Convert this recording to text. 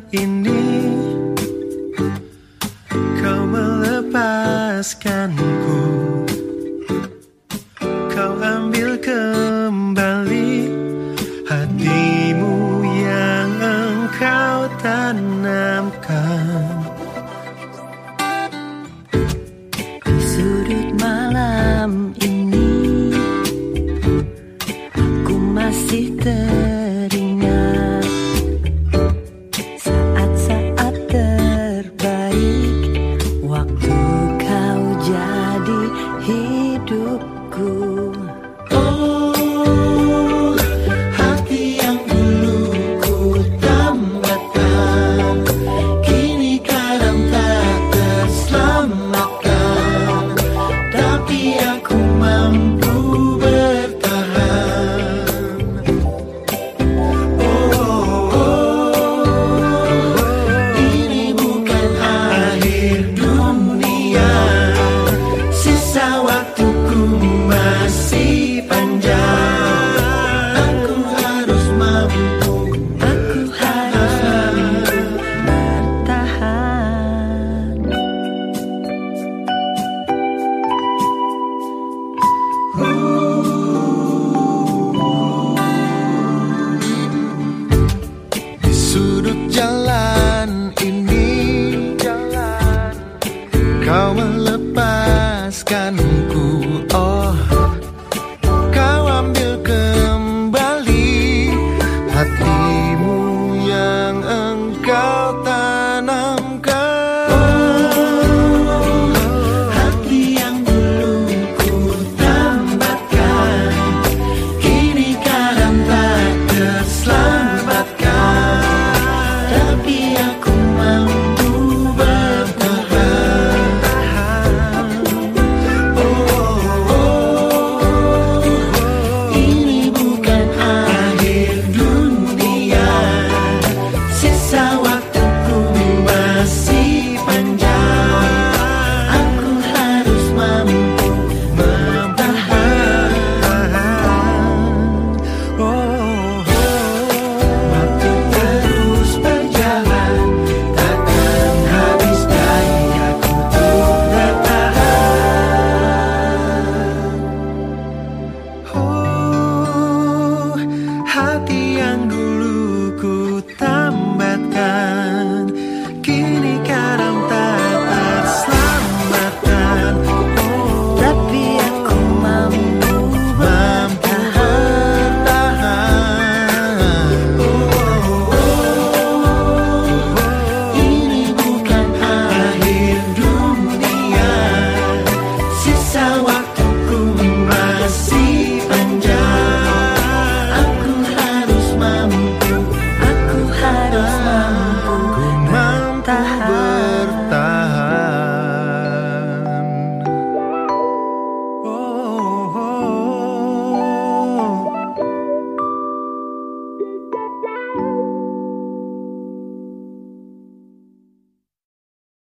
ini kau melepaskanku, kau ambil kembali hatimu yang engkau tanamkan. Di sudut malam ini aku masih teringat saat-saat terbaik waktu kau jadi hidupku. Oh, hati yang dulu ku dambakan kini kadang tak terselamatkan, tapi aku mampu bertahan. Ini bukan akhir dunia, sisa waktuku masih panjang. Aku harus mampu Bertahan. di sudut jalan ini, kau melepaskanku. Oh, kau ambil kembali hatimu yang engkau